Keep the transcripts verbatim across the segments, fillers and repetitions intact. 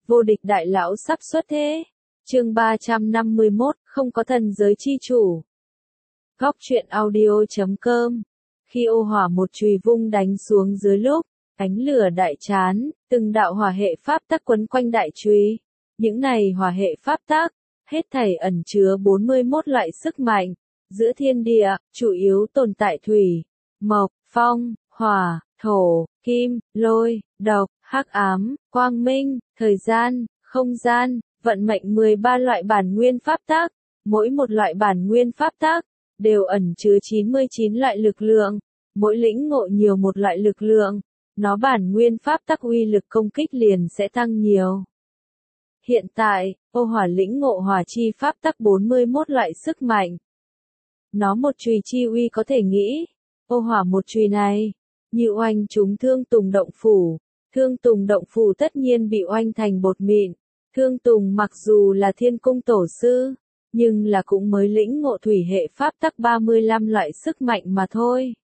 Vô địch đại lão sắp xuất thế. Chương ba trăm năm mươi mốt, không có thần giới chi chủ. Góc truyện audio chấm com. Khi ô hỏa một chùy vung đánh xuống dưới lúc, ánh lửa đại chán, từng đạo hỏa hệ pháp tắc quấn quanh đại chùy. Những này hỏa hệ pháp tắc, hết thảy ẩn chứa bốn mươi mốt loại sức mạnh, giữa thiên địa, chủ yếu tồn tại thủy, mộc, phong, hỏa, thổ, kim, lôi, độc, hắc ám, quang minh, thời gian, không gian, vận mệnh mười ba loại bản nguyên pháp tắc, mỗi một loại bản nguyên pháp tắc đều ẩn chứa chín mươi chín loại lực lượng, mỗi lĩnh ngộ nhiều một loại lực lượng, nó bản nguyên pháp tắc uy lực công kích liền sẽ tăng nhiều. Hiện tại, ô hỏa lĩnh ngộ hỏa chi pháp tắc bốn mươi mốt loại sức mạnh. Nó một chùy chi uy có thể nghĩ, ô hỏa một chùy này, như oanh chúng Thương Tùng động phủ, Thương Tùng động phủ tất nhiên bị oanh thành bột mịn. Thương Tùng mặc dù là thiên cung tổ sư, nhưng là cũng mới lĩnh ngộ thủy hệ pháp tắc ba mươi lăm loại sức mạnh mà thôi.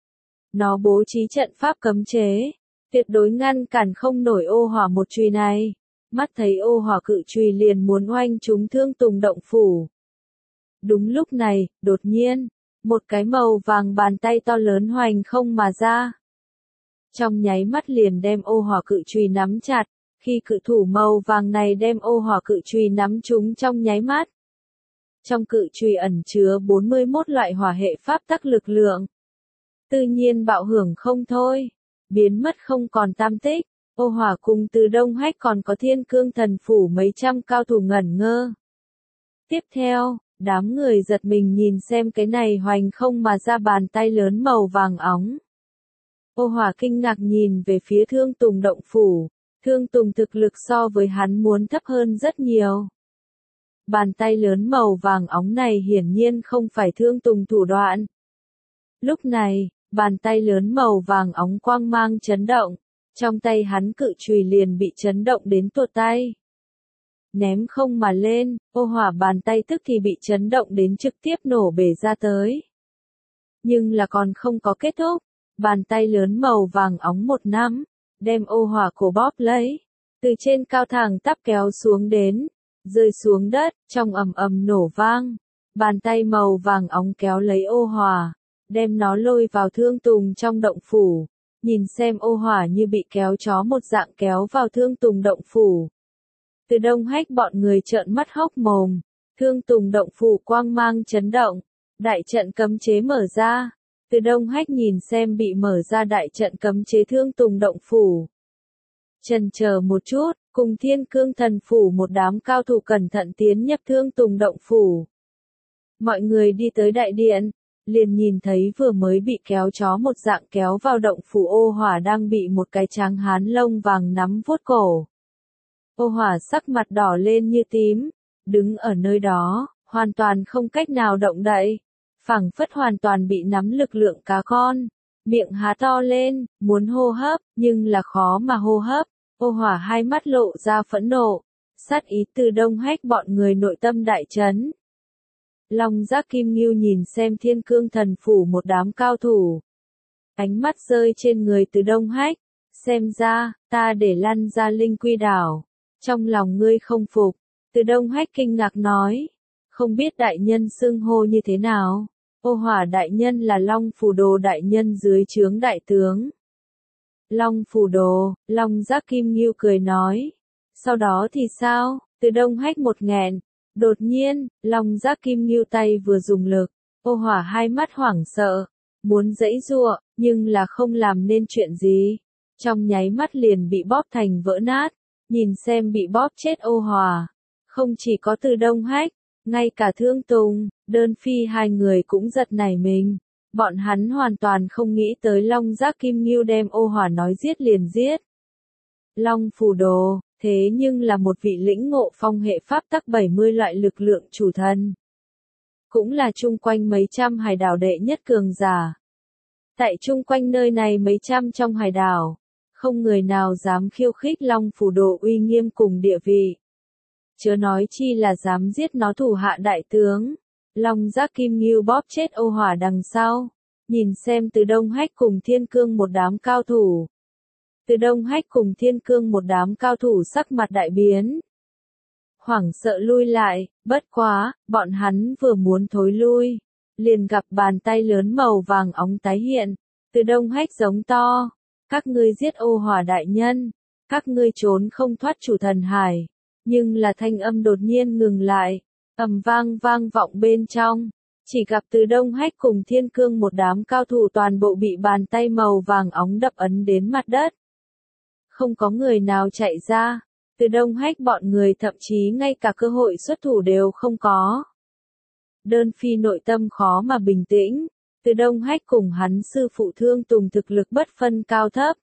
Nó bố trí trận pháp cấm chế, tuyệt đối ngăn cản không nổi ô hỏa một chùy này. Mắt thấy ô hỏa cự chùy liền muốn oanh chúng Thương Tùng động phủ. Đúng lúc này, đột nhiên, một cái màu vàng bàn tay to lớn hoành không mà ra. Trong nháy mắt liền đem ô hỏa cự chùy nắm chặt, khi cự thủ màu vàng này đem ô hỏa cự chùy nắm chúng trong nháy mắt. Trong cự chùy ẩn chứa bốn mươi mốt loại hỏa hệ pháp tắc lực lượng. Tự nhiên bạo hưởng không thôi, biến mất không còn tam tích, ô hỏa cùng Từ Đông Hách còn có Thiên Cương Thần Phủ mấy trăm cao thủ ngẩn ngơ. Tiếp theo, đám người giật mình nhìn xem cái này hoành không mà ra bàn tay lớn màu vàng óng. Ô hỏa kinh ngạc nhìn về phía Thương Tùng động phủ, Thương Tùng thực lực so với hắn muốn thấp hơn rất nhiều. Bàn tay lớn màu vàng óng này hiển nhiên không phải Thương Tùng thủ đoạn. Lúc này, bàn tay lớn màu vàng óng quang mang chấn động, trong tay hắn cự chùy liền bị chấn động đến tuột tay. Ném không mà lên, ô hỏa bàn tay tức thì bị chấn động đến trực tiếp nổ bể ra tới. Nhưng là còn không có kết thúc, bàn tay lớn màu vàng óng một nắm, đem ô hỏa cổ bóp lấy, từ trên cao thẳng tắp kéo xuống đến, rơi xuống đất, trong ầm ầm nổ vang. Bàn tay màu vàng óng kéo lấy ô hỏa, đem nó lôi vào Thương Tùng trong động phủ, nhìn xem ô hỏa như bị kéo chó một dạng kéo vào Thương Tùng động phủ. Từ Đông Hách bọn người trợn mắt hốc mồm, Thương Tùng động phủ quang mang chấn động, đại trận cấm chế mở ra. Từ Đông Hách nhìn xem bị mở ra đại trận cấm chế Thương Tùng động phủ. Chần chờ một chút, cùng Thiên Cương Thần Phủ một đám cao thủ cẩn thận tiến nhập Thương Tùng động phủ. Mọi người đi tới đại điện, liền nhìn thấy vừa mới bị kéo chó một dạng kéo vào động phủ ô hỏa đang bị một cái tráng hán lông vàng nắm vuốt cổ. Ô hỏa sắc mặt đỏ lên như tím, đứng ở nơi đó, hoàn toàn không cách nào động đậy, phảng phất hoàn toàn bị nắm lực lượng cá con, miệng há to lên, muốn hô hấp, nhưng là khó mà hô hấp. Ô hỏa hai mắt lộ ra phẫn nộ, sát ý Từ Đông Hách bọn người nội tâm đại chấn. Long Giác Kim Ngưu nhìn xem Thiên Cương Thần Phủ một đám cao thủ. Ánh mắt rơi trên người Từ Đông Hách, xem ra, ta để lăn ra Linh Quy đảo. Trong lòng ngươi không phục, Từ Đông Hách kinh ngạc nói, không biết đại nhân xưng hô như thế nào. Ô hỏa đại nhân là Long Phù Đồ đại nhân dưới trướng đại tướng. Long Phù Đồ, Long Giác Kim Ngưu cười nói. Sau đó thì sao? Từ Đông Hách một nghẹn. Đột nhiên, Long Giác Kim Ngưu tay vừa dùng lực, ô hỏa hai mắt hoảng sợ, muốn giãy giụa, nhưng là không làm nên chuyện gì. Trong nháy mắt liền bị bóp thành vỡ nát, nhìn xem bị bóp chết ô hỏa. Không chỉ có Từ Đông Hách, ngay cả Thương Tùng, Đơn Phi hai người cũng giật nảy mình. Bọn hắn hoàn toàn không nghĩ tới Long Giác Kim Ngưu đem ô hỏa nói giết liền giết. Long Phù Đồ, thế nhưng là một vị lĩnh ngộ phong hệ pháp tắc bảy mươi loại lực lượng chủ thần. Cũng là chung quanh mấy trăm hải đảo đệ nhất cường giả. Tại chung quanh nơi này mấy trăm trong hải đảo, không người nào dám khiêu khích Long Phù Đồ uy nghiêm cùng địa vị. Chớ nói chi là dám giết nó thủ hạ đại tướng. Long Giác Kim Ngưu bóp chết ô hỏa đằng sau, nhìn xem Từ Đông Hách cùng Thiên Cương một đám cao thủ. Từ Đông Hách cùng Thiên Cương một đám cao thủ sắc mặt đại biến. Hoảng sợ lui lại, bất quá, bọn hắn vừa muốn thối lui. Liền gặp bàn tay lớn màu vàng óng tái hiện. Từ Đông Hách giống to. Các ngươi giết ô hỏa đại nhân. Các ngươi trốn không thoát chủ thần hải. Nhưng là thanh âm đột nhiên ngừng lại. Ầm vang vang vọng bên trong. Chỉ gặp Từ Đông Hách cùng Thiên Cương một đám cao thủ toàn bộ bị bàn tay màu vàng óng đập ấn đến mặt đất. Không có người nào chạy ra. Từ Đông Hách bọn người thậm chí ngay cả cơ hội xuất thủ đều không có. Đơn Phi nội tâm khó mà bình tĩnh. Từ Đông Hách cùng hắn sư phụ Thương Tùng thực lực bất phân cao thấp.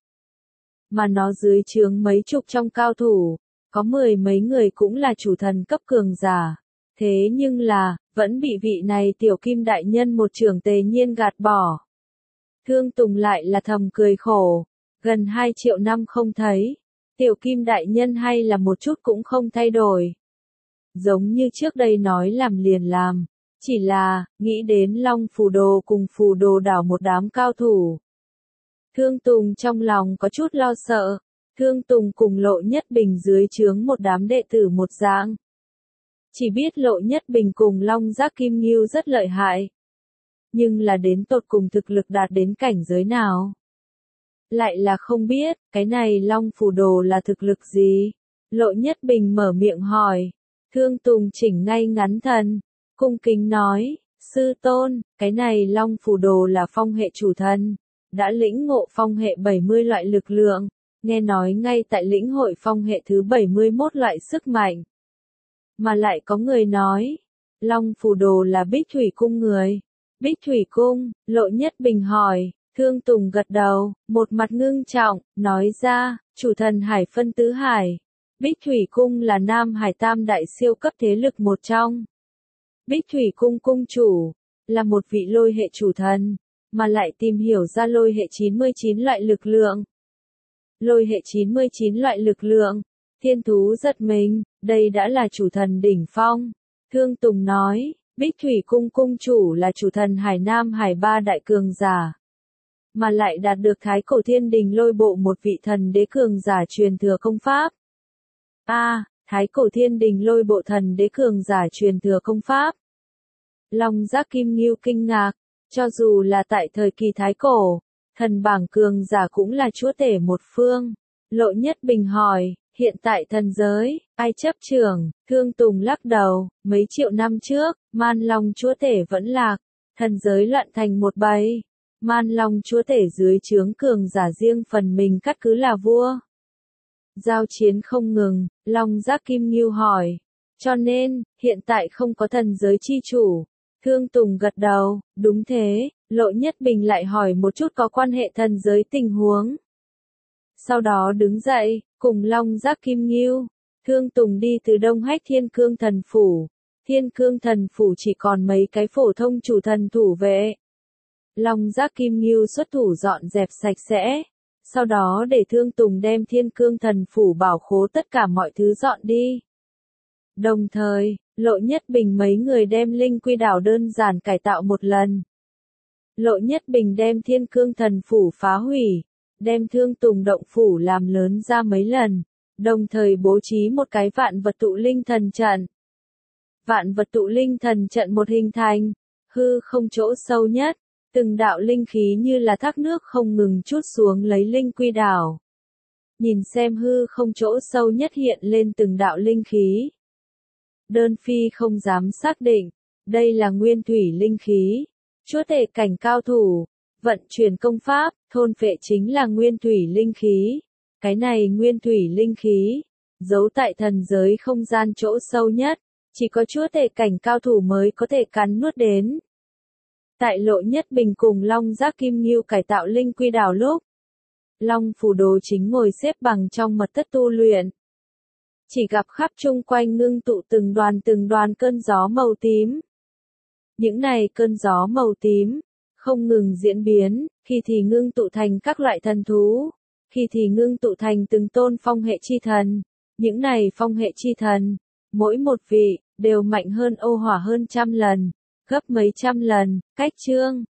Mà nó dưới trướng mấy chục trong cao thủ, có mười mấy người cũng là chủ thần cấp cường giả. Thế nhưng là, vẫn bị vị này tiểu kim đại nhân một trưởng tề nhiên gạt bỏ. Thương Tùng lại là thầm cười khổ. Gần hai triệu năm không thấy. Tiểu kim đại nhân hay là một chút cũng không thay đổi. Giống như trước đây nói làm liền làm. Chỉ là, nghĩ đến Long Phù Đồ cùng Phù Đồ đảo một đám cao thủ. Thương Tùng trong lòng có chút lo sợ. Thương Tùng cùng Lộ Nhất Bình dưới trướng một đám đệ tử một dạng. Chỉ biết Lộ Nhất Bình cùng Long Giác Kim Ngưu rất lợi hại. Nhưng là đến tột cùng thực lực đạt đến cảnh giới nào? Lại là không biết, cái này Long Phù Đồ là thực lực gì? Lộ Nhất Bình mở miệng hỏi. Thương Tùng chỉnh ngay ngắn thần. Cung kính nói, sư tôn, cái này Long Phù Đồ là phong hệ chủ thần. Đã lĩnh ngộ phong hệ bảy mươi loại lực lượng. Nghe nói ngay tại lĩnh hội phong hệ thứ bảy mươi mốt loại sức mạnh. Mà lại có người nói, Long Phù Đồ là Bích Thủy Cung người. Bích Thủy Cung, Lộ Nhất Bình hỏi, Thương Tùng gật đầu, một mặt ngưng trọng, nói ra, chủ thần hải phân tứ hải. Bích Thủy Cung là Nam Hải tam đại siêu cấp thế lực một trong. Bích Thủy Cung cung chủ, là một vị lôi hệ chủ thần, mà lại tìm hiểu ra lôi hệ chín mươi chín loại lực lượng. Lôi hệ chín mươi chín loại lực lượng, thiên thú giật mình, đây đã là chủ thần đỉnh phong. Thương Tùng nói, Bích Thủy Cung cung chủ là chủ thần Hải Nam Hải ba đại cường giả. Mà lại đạt được Thái Cổ Thiên Đình lôi bộ một vị thần đế cường giả truyền thừa công pháp. A, à, Thái Cổ Thiên Đình lôi bộ thần đế cường giả truyền thừa công pháp. Long Giác Kim Ngưu kinh ngạc, cho dù là tại thời kỳ Thái Cổ, thần bảng cường giả cũng là chúa tể một phương. Lộ Nhất Bình hỏi, hiện tại thần giới, ai chấp trưởng? Thương Tùng lắc đầu, mấy triệu năm trước, Man Long chúa tể vẫn lạc, thần giới loạn thành một bầy. Man Long chúa tể dưới trướng cường giả riêng phần mình cắt cứ là vua. Giao chiến không ngừng, Long Giác Kim Ngưu hỏi. Cho nên, hiện tại không có thần giới chi chủ. Thương Tùng gật đầu, đúng thế. Lộ Nhất Bình lại hỏi một chút có quan hệ thần giới tình huống. Sau đó đứng dậy, cùng Long Giác Kim Ngưu. Thương Tùng đi từ Đông Hách Thiên Cương Thần Phủ. Thiên Cương Thần Phủ chỉ còn mấy cái phổ thông chủ thần thủ vệ. Long Giác Kim Ngưu xuất thủ dọn dẹp sạch sẽ. Sau đó để Thương Tùng đem Thiên Cương Thần Phủ bảo khố tất cả mọi thứ dọn đi. Đồng thời, Lộ Nhất Bình mấy người đem Linh Quy đảo đơn giản cải tạo một lần. Lộ Nhất Bình đem Thiên Cương Thần Phủ phá hủy, đem Thương Tùng động phủ làm lớn ra mấy lần, đồng thời bố trí một cái vạn vật tụ linh thần trận. Vạn vật tụ linh thần trận một hình thành, hư không chỗ sâu nhất, từng đạo linh khí như là thác nước không ngừng trút xuống lấy Linh Quy đảo. Nhìn xem hư không chỗ sâu nhất hiện lên từng đạo linh khí. Đơn Phi không dám xác định, đây là nguyên thủy linh khí. Chúa tể cảnh cao thủ, vận chuyển công pháp, thôn phệ chính là nguyên thủy linh khí. Cái này nguyên thủy linh khí, giấu tại thần giới không gian chỗ sâu nhất, chỉ có chúa tể cảnh cao thủ mới có thể cắn nuốt đến. Tại Lộ Nhất Bình cùng Long Giác Kim Ngưu cải tạo Linh Quy đảo lúc, Long Phù Đồ chính ngồi xếp bằng trong mật thất tu luyện. Chỉ gặp khắp chung quanh ngưng tụ từng đoàn từng đoàn cơn gió màu tím. Những này cơn gió màu tím, không ngừng diễn biến, khi thì ngưng tụ thành các loại thần thú, khi thì ngưng tụ thành từng tôn phong hệ chi thần. Những này phong hệ chi thần, mỗi một vị, đều mạnh hơn ô hỏa hơn trăm lần, gấp mấy trăm lần, cách chương.